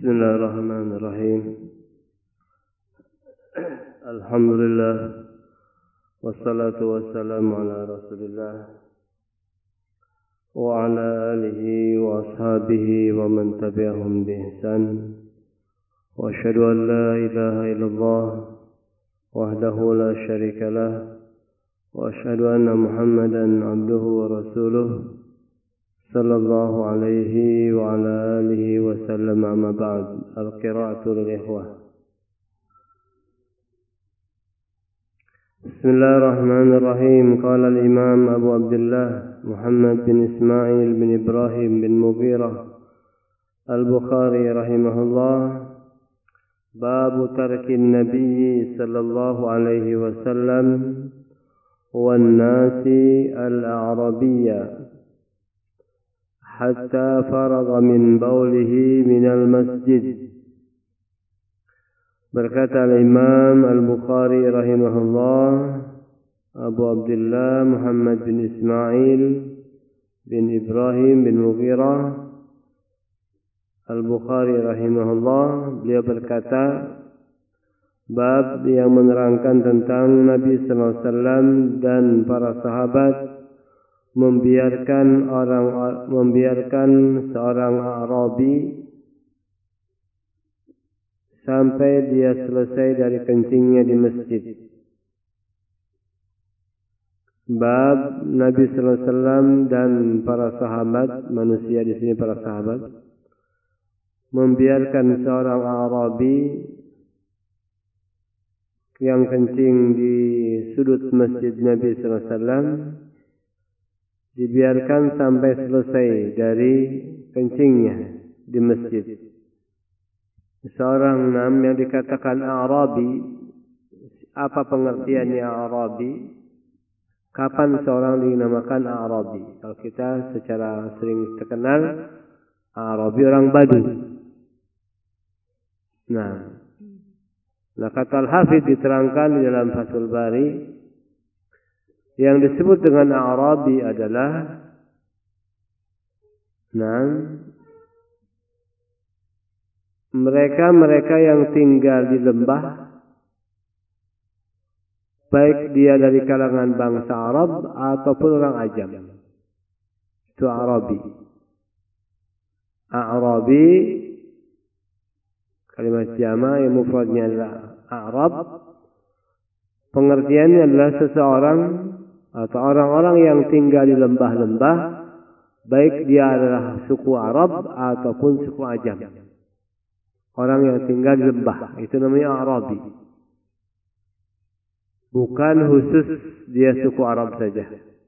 Bismillahirrahmanirrahim. Alhamdulillah. Wassalatu wassalamu ala Rasulillah wa ala alihi wa ashabihi wa man tabi'ahum bi ihsan. Wa asyhadu an la ilaha illallah wahdahu la syarika lah wa asyhadu anna Muhammadan abduhu wa rasuluh sallallahu alaihi wa ala alihi wa sallam. Amma ba'd. Al-qira'atu lil ikhwah. Bismillahirrahmanirrahim. Qala al-imam Abu Abdullah Muhammad bin Ismail bin Ibrahim bin Mughirah Al-Bukhari rahimahullah, babu tarkin Nabi sallallahu alaihi wasallam wan nasi al-a'rabiyya hatta faragha min baulihi minal masjid. Berkata Imam Al-Bukhari rahimahullah, Abu Abdullah Muhammad bin Ismail bin Ibrahim bin Mughirah Al-Bukhari rahimahullah, beliau berkata, bab yang menerangkan tentang Nabi sallallahu alaihi wasallam dan para sahabat membiarkan seorang Arabi sampai dia selesai dari kencingnya di masjid. Bab Nabi sallallahu alaihi wasallam dan para sahabat, manusia di sini para sahabat, membiarkan seorang Arabi yang kencing di sudut masjid Nabi sallallahu alaihi wasallam, dibiarkan sampai selesai dari kencingnya di masjid. Seorang yang dikatakan Arabi, apa pengertiannya Arabi? Kapan seorang dinamakan Arabi? Kalau kita secara sering terkenal, Arabi orang Badu. Nah kata Al-Hafidh diterangkan di dalam Fathul Bari, yang disebut dengan Arabi adalah mereka yang tinggal di lembah, baik dia dari kalangan bangsa Arab ataupun orang Ajam. Itu Arabi. Arabi kalimat jama' yang mufradnya adalah Arab. Pengertiannya adalah seseorang atau orang-orang yang tinggal di lembah-lembah, baik dia adalah suku Arab ataupun suku Ajam. Orang yang tinggal di lembah, itu namanya Arabi. Bukan khusus dia suku Arab saja.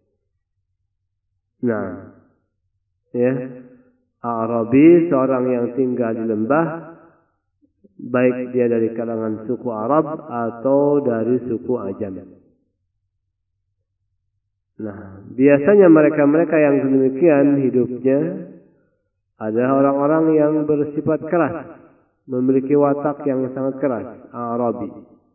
Arabi seorang yang tinggal di lembah, baik dia dari kalangan suku Arab atau dari suku Ajam. Biasanya mereka yang demikian hidupnya adalah orang-orang yang bersifat keras, memiliki watak yang sangat keras, Arabi.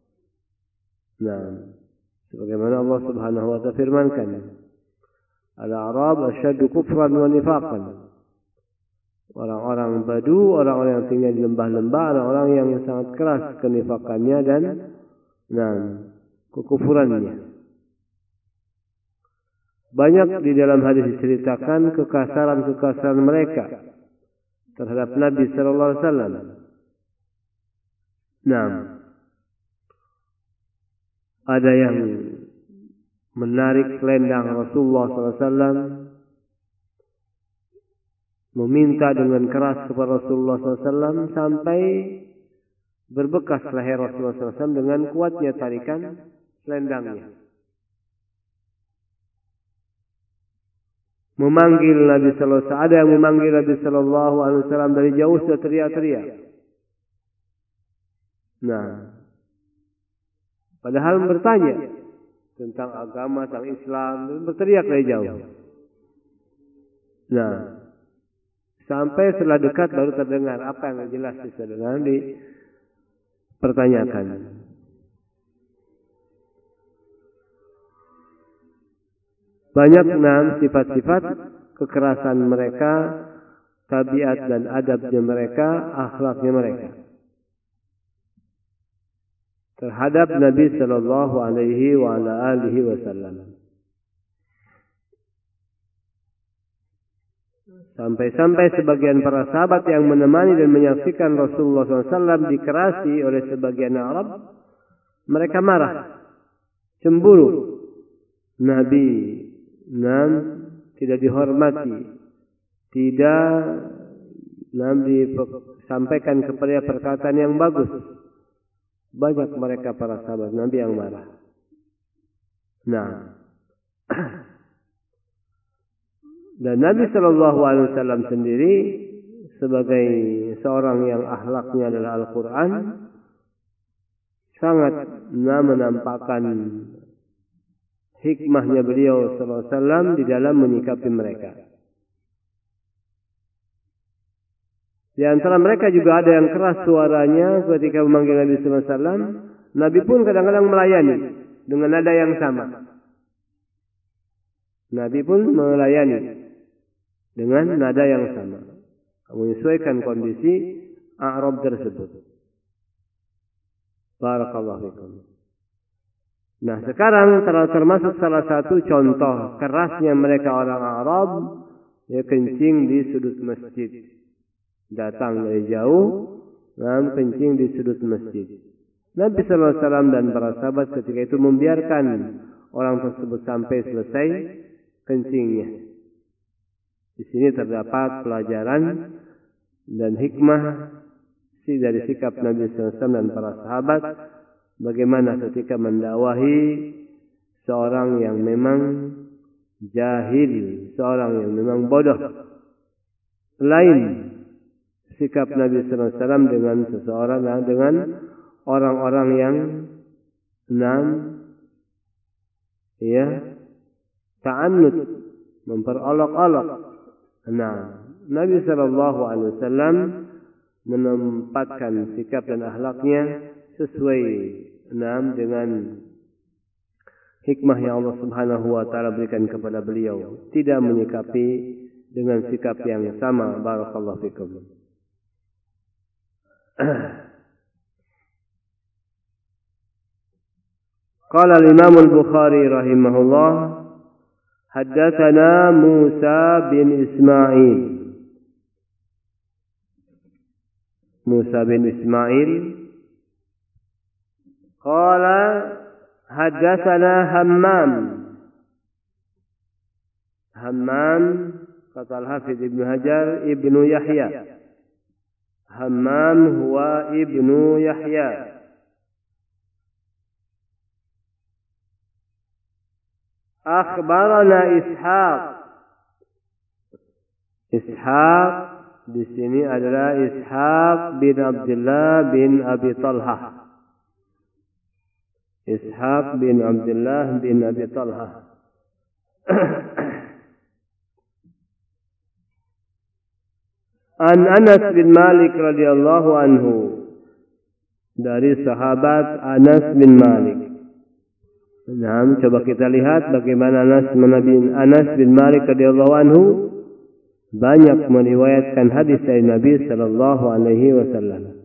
Sebagaimana Allah Subhanahu wa ta'ala firmankan, Al-Arab asyaddu kufran wa nifaqan. Orang-orang Badu, orang-orang yang tinggal di lembah-lembah, orang-orang yang sangat keras kenifakannya dan kekufurannya. Banyak di dalam hadis diceritakan kekasaran mereka terhadap Nabi sallallahu alaihi wasallam. Ada yang menarik selendang Rasulullah sallallahu alaihi wasallam, meminta dengan keras kepada Rasulullah sallallahu alaihi wasallam sampai berbekas leher Rasulullah sallallahu alaihi wasallam dengan kuatnya tarikan selendangnya. Memanggil Nabi sallallahu alaihi wasallam, ada yang memanggil Nabi sallallahu alaihi wasallam dari jauh sudah teriak-teriak. Padahal bertanya tentang agama, tentang Islam, dan berteriak dari jauh. Sampai setelah dekat baru terdengar apa yang jelas dengan dipertanyakan. Banyak sifat-sifat kekerasan mereka tabiat dan adabnya mereka, akhlaknya mereka terhadap Nabi sallallahu alaihi wasallam. Sampai-sampai sebagian para sahabat yang menemani dan menyaksikan Rasulullah SAW dikerasi oleh sebagian Arab, mereka marah, cemburu. Nabi tidak dihormati, tidak disampaikan kepada perkataan yang bagus. Banyak mereka para sahabat Nabi yang marah. Dan Nabi Shallallahu Alaihi Wasallam sendiri sebagai seorang yang akhlaknya adalah Al-Quran, sangat menampakkan hikmahnya beliau Sallallahu Alaihi Wasallam di dalam menyikapi mereka. Di antara mereka juga ada yang keras suaranya ketika memanggil Nabi Sallallahu Alaihi Wasallam. Nabi pun kadang-kadang melayani dengan nada yang sama. Nabi pun melayani dengan nada yang sama, menyesuaikan kondisi Arab tersebut. Barakallahu fikum. Nah, sekarang termasuk salah satu contoh kerasnya mereka orang Arab, ya, kencing di sudut masjid. Datang dari jauh, kencing di sudut masjid. Nabi sallallahu alaihi wasallam dan para sahabat ketika itu membiarkan orang tersebut sampai selesai kencingnya. Di sini terdapat pelajaran dan hikmah dari sikap Nabi sallallahu alaihi wasallam dan para sahabat, bagaimana ketika mendakwahi seorang yang memang jahil, seorang yang memang bodoh. Lain sikap Nabi sallallahu alaihi wasallam dengan seseorang, dengan orang-orang yang ta'annud, memperolok-olok. Nabi sallallahu alaihi wasallam menempatkan sikap dan akhlaknya sesuai dengan hikmah yang Allah Subhanahu wa taala berikan kepada beliau, tidak menyikapi dengan sikap yang sama. Barakallahu fikum. Qala al-Imam al-Bukhari rahimahullah, haddatsana Musa bin Ismail. Musa bin Ismail qala haddatsana Hammam. Hammam kata Al-Hafidz Ibnu Hajar Ibnu Yahya. Hammam huwa Ibnu Yahya. Akhbarana Ishaq. Ishaq di sini adalah Ishaq bin Abdullah bin Abi Talha. Ishaq bin Abdullah bin Abi Talha. An Anas bin Malik radhiyallahu anhu, dari sahabat Anas bin Malik. Coba kita lihat bagaimana Anas bin Malik radhiyallahu anhu banyak meriwayatkan hadis dari Nabi sallallahu alaihi wasallam.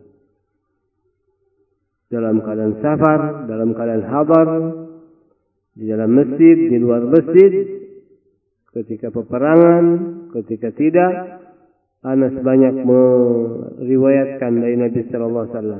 Dalam keadaan safar, dalam keadaan hadar, di dalam masjid, di luar masjid, ketika peperangan, ketika tidak, Anas banyak meriwayatkan dari Nabi sallallahu alaihi wasallam.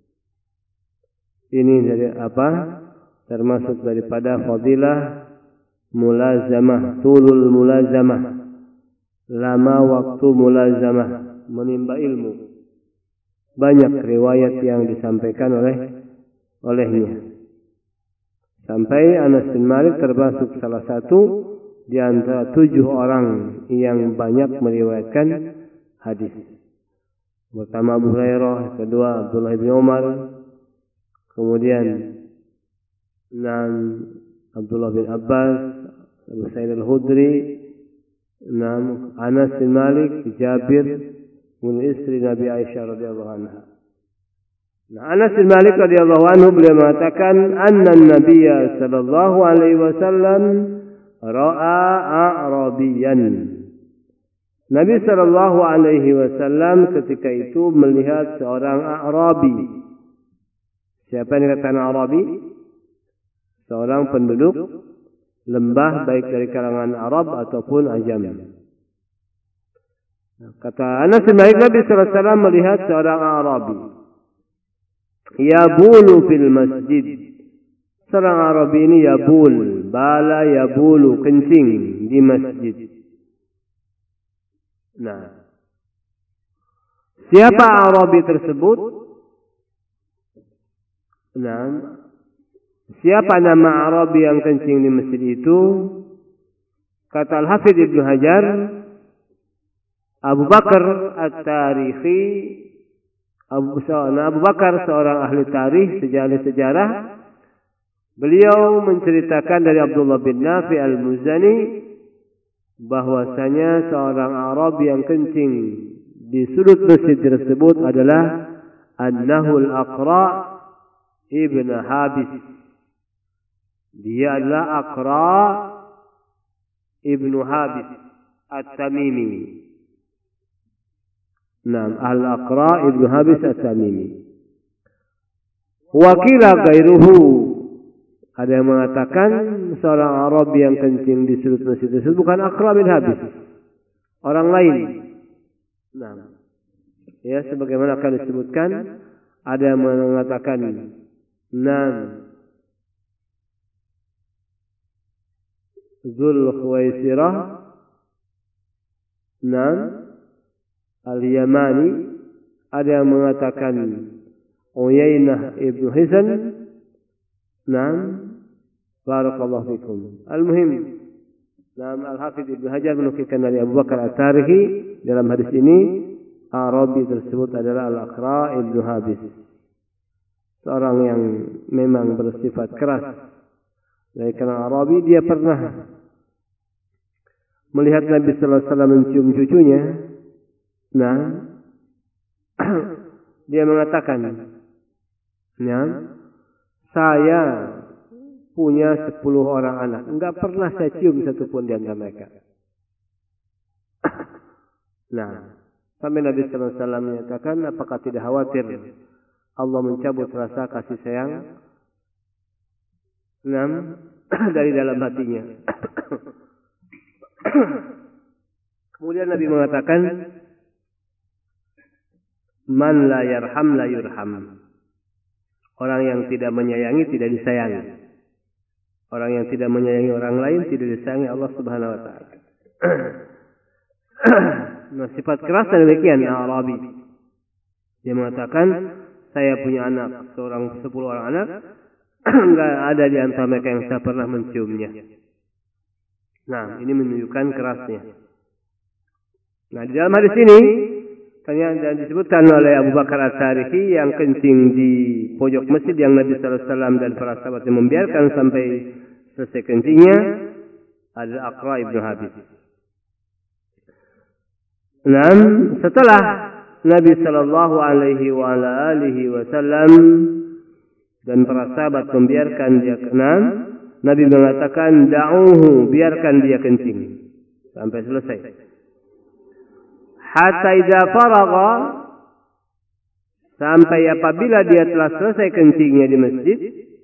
Ini dari apa? Termasuk daripada fadilah mulazamah, tulul mulazamah, lama waktu mulazamah, menimba ilmu. Banyak riwayat yang disampaikan olehnya. Sampai Anas bin Malik termasuk salah satu di antara 7 orang yang banyak meriwayatkan hadis. Pertama Abu Hurairah, kedua Abdullah bin Umar, kemudian Abdullah bin Abbas, Abu Sa'id al-Khudri, Anas bin Malik, Jabir, istri Nabi Aisyah radhiyallahu anha. Anas bin Malik radhiyallahu anhu beliau mengatakan, anna Nabiya sallallahu alaihi wasallam ra'a a'rabiyan. Nabi Shallallahu Alaihi Wasallam ketika itu melihat seorang Arabi. Siapa yang dikatakan Arabi? Seorang penduduk lembah baik dari kalangan Arab ataupun Ajam. Kata Anas bin Malik, Nabi Sallallahu Alaihi Wasallam melihat seorang Arabi yabulu fil masjid. Seorang Arabi ini yabul, bala yabulu, kencing di masjid. Nah, siapa Arabi tersebut? Nah, siapa nama Arabi yang kencing di masjid itu? Kata Al-Hafidh Ibnu Hajar, Abu Bakar At-Tarihi, Abu Bakar seorang ahli tarikh, sejarah. Beliau menceritakan dari Abdullah bin Nafi Al-Muzani bahwasanya seorang Arab yang kencing di sudut masjid tersebut adalah An-Nahul Aqra ibn Habis. Dia adalah Aqra ibn Habis At-Tamimi. Nah, Al-Aqra ibn Habis At-Tamimi. Wakila gairuhu. Ada yang mengatakan seorang Arab yang kencing di sudut masjid tersebut bukan Aqra bin Habis, orang lain. Nah, ya sebagaimana akan disebutkan, ada yang mengatakan Dzul Khuwaisirah, Al-Yamani, ada yang mengatakan Uyainah ibnu Hisan. Barakallahu fikum. Al-muhim, Al-Hafidh Ibnu Hajar menukilkan dari Abu Bakar At-Tarihi dalam hadis ini, Arabi tersebut adalah Al-Aqra ibnu Habis, seorang yang memang bersifat keras. Dari kalangan Arabi, dia pernah melihat Nabi Sallallahu Alaihi Wasallam mencium cucunya. Nah, dia mengatakan, saya punya 10 orang anak, enggak pernah saya cium satupun di antara mereka. Nah, sampai Nabi Sallallahu Alaihi Wasallam menyatakan, apakah tidak khawatir Allah mencabut rasa kasih sayang dari dalam hatinya? Kemudian Nabi mengatakan, man la yarham la yurham. Orang yang tidak menyayangi tidak disayangi. Orang yang tidak menyayangi orang lain tidak disayangi Allah Subhanahu wa taala. Nah, sifat kerasnya demikian Arabi. Dia mengatakan, saya punya anak, 10 orang anak, enggak ada di antara mereka yang saya pernah menciumnya. Nah, ini menunjukkan kerasnya. Nah, di dalam hadis ini dan disebutkan oleh Abu Bakar At-Tarihi yang kencing di pojok masjid yang Nabi Sallallahu Alaihi Wasallam dan para sahabatnya membiarkan sampai selesai kencingnya adalah Aqra ibnu Habis. Nah, setelah Nabi Sallallahu Alaihi Wasallam dan para sahabat membiarkan dia kenal, Nabi mengatakan, da'uhu, biarkan dia kencing sampai selesai. Hatta idza faragha, sampai apabila dia telah selesai kencingnya di masjid,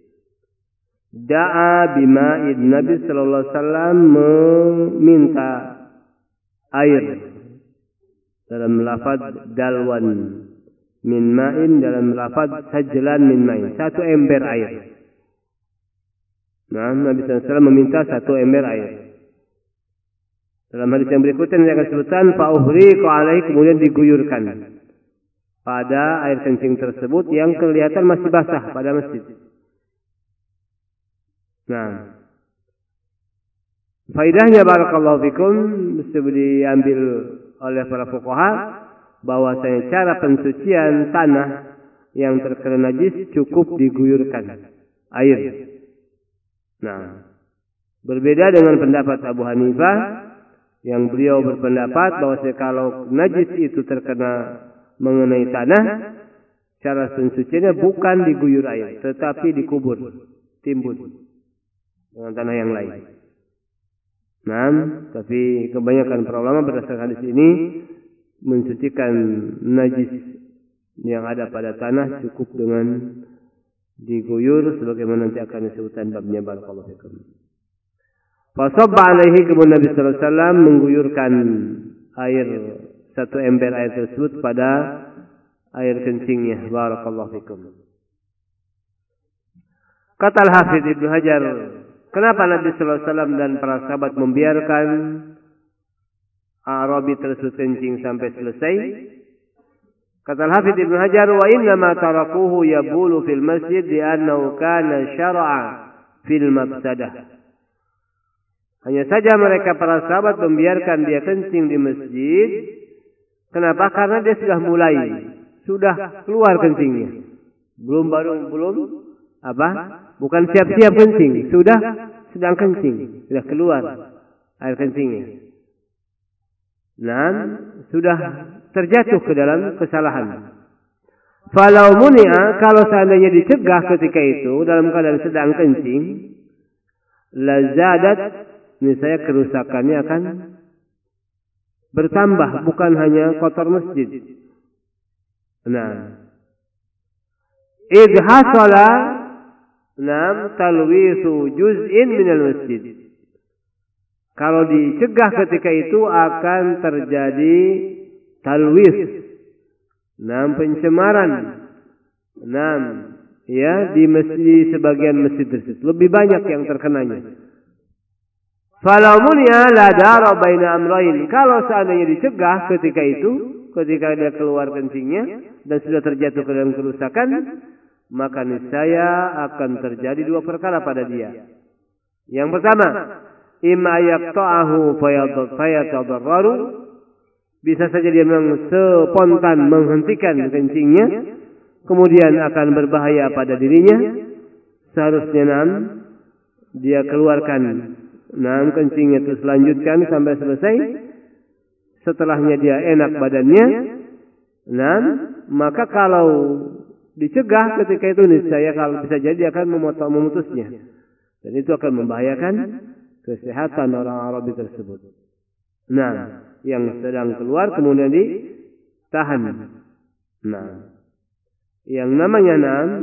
da'a bima'id, Nabi Sallallahu Alaihi Wasallam meminta air dalam lafaz dalwan min ma'in, dalam lafaz sajlan min ma'in, 1 ember air. Nah, Nabi Sallallahu Alaihi Wasallam meminta 1 ember air. Dalam hadis yang berikutnya yang akan disebutkan, fa'uhriqa alaihi, kemudian diguyurkan pada air kencing tersebut yang kelihatan masih basah pada masjid. Nah, faidahnya barakallahu fikum mesti diambil oleh para fuqaha bahwasanya cara pensucian tanah yang terkena najis cukup diguyurkan air. Nah, berbeda dengan pendapat Abu Hanifah yang beliau berpendapat bahwasanya kalau najis itu terkena mengenai tanah, cara pensuciannya bukan diguyur air, tetapi dikubur, timbun dengan tanah yang lain. Nah, tapi kebanyakan para ulama berdasarkan hadis ini mensucikan najis yang ada pada tanah cukup dengan diguyur sebagaimana nanti akan disebutkan babnya. Barakallahu fikum. Fasabba alaihi, kemudian Nabi sallallahu alaihi wasallam mengguyurkan air, satu ember air tersebut pada air kencingnya. Barakallahu fikum. Kata Al-Hafidz Ibnu Hajar, kenapa Nabi sallallahu alaihi wasallam dan para sahabat membiarkan Arabi tersebut kencing sampai selesai? Kata Al-Hafidz Ibnu Hajar, wa inna ma tarakuhu yabulu fil masjid li'annahu kana syara'a fil mafsadah. Hanya saja mereka para sahabat membiarkan dia kencing di masjid. Kenapa? Karena dia sudah mulai, sudah keluar kencingnya. Bukan siap-siap kencing, sedang kencing, sudah keluar air kencingnya. Dan sudah terjatuh ke dalam kesalahan. Falau muni'a, kalau seandainya dicegah ketika itu dalam keadaan sedang kencing, lazadat, niscaya kerusakannya akan bertambah, bukan hanya kotor masjid. Nah, idhasala talwisu juz'in minal masjid. Kalau dicegah ketika itu akan terjadi talwis, pencemaran, di masjid, sebagian masjid tersebut lebih banyak yang terkenanya. Falamunya la dara baina amrayn. Kalau seandainya dicegah ketika itu, ketika dia keluar kencingnya dan sudah terjatuh ke dalam kerusakan, maka niscaya akan terjadi dua perkara pada dia. Yang pertama, imma yaqta'ahu fayatadarraru, bisa saja dia memang spontan menghentikan kencingnya, kemudian akan berbahaya pada dirinya. Seharusnya dia keluarkan kencingnya terus lanjutkan sampai selesai. Setelahnya dia enak badannya. Maka kalau dicegah ketika itu, niscaya kalau bisa jadi akan memutusnya, dan itu akan membahayakan kesehatan orang Arabi tersebut. Yang sedang keluar kemudian ditahan. Yang namanya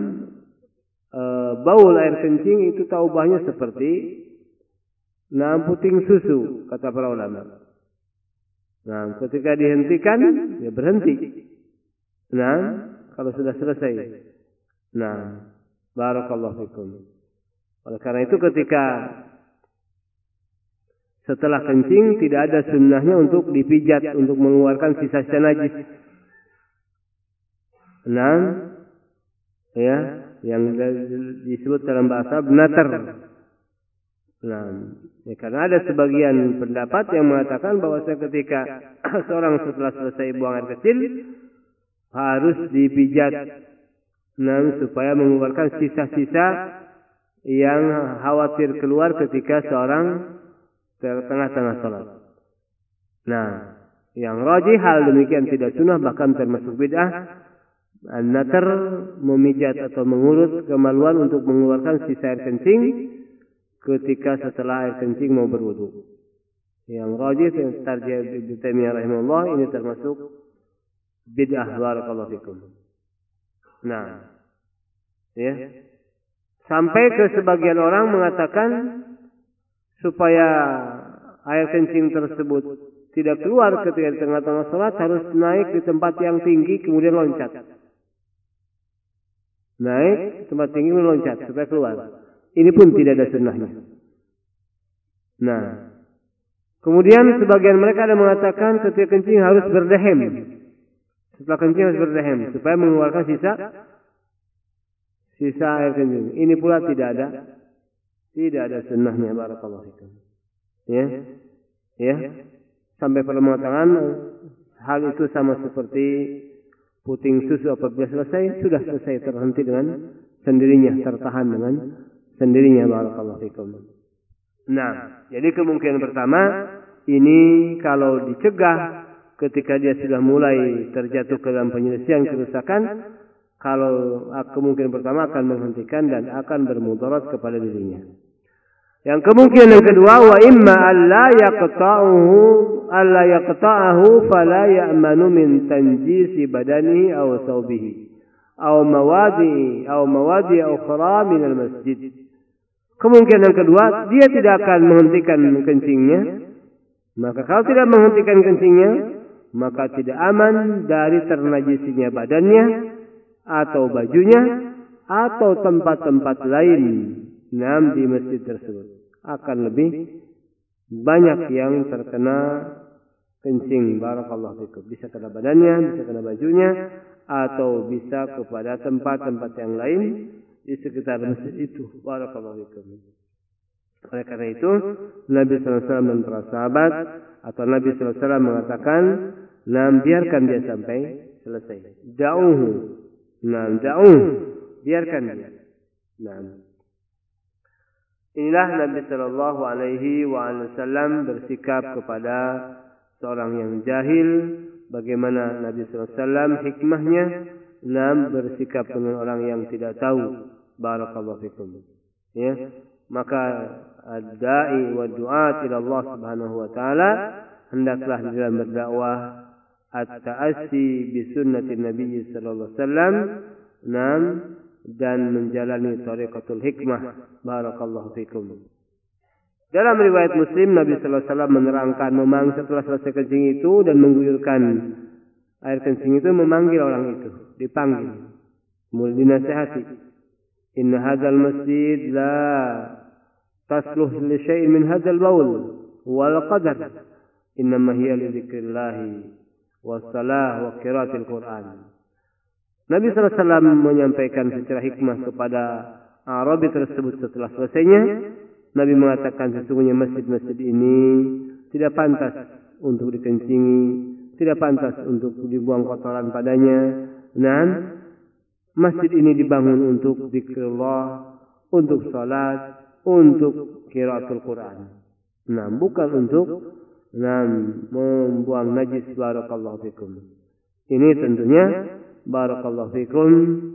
baul air kencing itu taubahnya seperti puting susu, kata para ulama. Ketika dihentikan, ya berhenti. Kalau sudah selesai. Barakallahu fikum. Oleh karena itu ketika setelah kencing tidak ada sunnahnya untuk dipijat untuk mengeluarkan sisa-sisa najis. Yang disebut dalam bahasa natar. Karena ada sebagian pendapat yang mengatakan bahwa ketika seorang setelah selesai buang air kecil harus dipijat supaya mengeluarkan sisa-sisa yang khawatir keluar ketika seorang tengah-tengah salat. Yang rajih hal demikian tidak sunnah, bahkan termasuk bid'ah. An-natar, memijat atau mengurut kemaluan untuk mengeluarkan sisa air kencing ketika setelah air kencing mau berwudu. Yang rajih tarjih Ibnu Taimiyah rahimahullah, ini termasuk bid'ah. Barakallahu fikum. Sampai ke sebagian orang mengatakan supaya air kencing tersebut tidak keluar ketika di tengah-tengah salat harus naik di tempat yang tinggi kemudian loncat. Naik ke tempat tinggi meloncat supaya keluar. Ini pun tidak ada sunnahnya. Kemudian sebagian mereka ada mengatakan ketika kencing harus berdehem. Setelah kencing harus berdehem supaya mengeluarkan sisa air kencing. Ini pula tidak ada sunnahnya. Barakallahu fikum. Sampai pada mengatakan hal itu sama seperti puting susu, apabila sudah selesai terhenti dengan sendirinya, tertahan dengan sendirinya. Barakallahu fikum. Jadi kemungkinan pertama ini kalau dicegah ketika dia sudah mulai terjatuh ke dalam penyelesaian kerusakan, kalau kemungkinan pertama akan menghentikan dan akan bermudarat kepada dirinya. Yang kemungkinan kedua, wa imma alla yaqta'ahu fala ya'manu min tanjisi badanihi aw thawbihi aw mawadi ukhra min al-masjid. Kemungkinan kedua, dia tidak akan menghentikan kencingnya. Maka kalau tidak menghentikan kencingnya, maka tidak aman dari ternajisinya badannya atau bajunya atau tempat-tempat lain di masjid tersebut. Akan lebih banyak yang terkena kencing. Barakallahu fikum. Bisa kena badannya, bisa kena bajunya, atau bisa kepada tempat-tempat yang lain di sekitar masjid itu. Barakallahu fikum. Oleh karena itu, Nabi SAW dan para sahabat atau Nabi SAW mengatakan, biarkan dia sampai selesai. Da'uhu. Biarkan dia. Inilah Nabi Shallallahu Alaihi Wasallam bersikap kepada seorang yang jahil. Bagaimana Nabi Sallallahu Alaihi Wasallam hikmahnya bersikap dengan orang yang tidak tahu. Barakallahu fikum. Ya, maka ad-da'i wa du'at ila Allah Subhanahu wa taala hendaklah di dalam berdakwah at-ta'assi bi sunnati Nabi sallallahu alaihi wasallam dan menjalani tariqatul hikmah. Barakallahu fikum. Dalam riwayat Muslim, Nabi sallallahu alaihi wasallam menerangkan setelah selesai kencing itu dan mengguyurkan air kencing itu, memanggil orang itu, dipanggil, kemudian dinasihati. Inna hadzal masjid la tasluh li syai'in min hadzal baul wal qadar. Innama hiya li dzikrillah was salah wa qiraatil Qur'an. Nabi sallallahu alaihi wasallam menyampaikan secara hikmah kepada Arabi tersebut setelah selesainya. Nabi mengatakan sesungguhnya masjid-masjid ini tidak pantas untuk dikencingi, tidak pantas untuk dibuang kotoran padanya. Masjid ini dibangun untuk zikrullah, untuk salat, untuk qiraatul Quran. Bukan untuk membuang najis. Barakallahu fikum. Ini tentunya barakallahu fikum.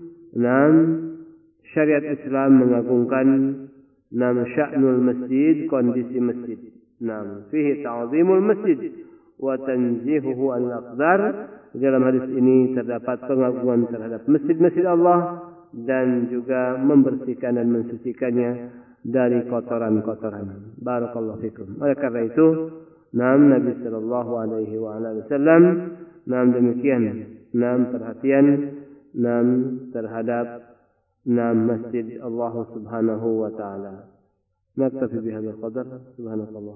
Syariat Islam mengagungkan sya'nul masjid, kondisi masjid. Fihi ta'zimul masjid wa tanzihuhu al-aqdar. Dalam hadis ini terdapat pengagungan terhadap masjid-masjid Allah dan juga membersihkan dan mensucikannya dari kotoran-kotoran. Barakallahu fikum. Oleh karena itu, Nabi sallallahu alaihi wasallam demikian perhatian terhadap masjid Allah Subhanahu wa taala. Naktafi bihadzal qadar. Subhanallah.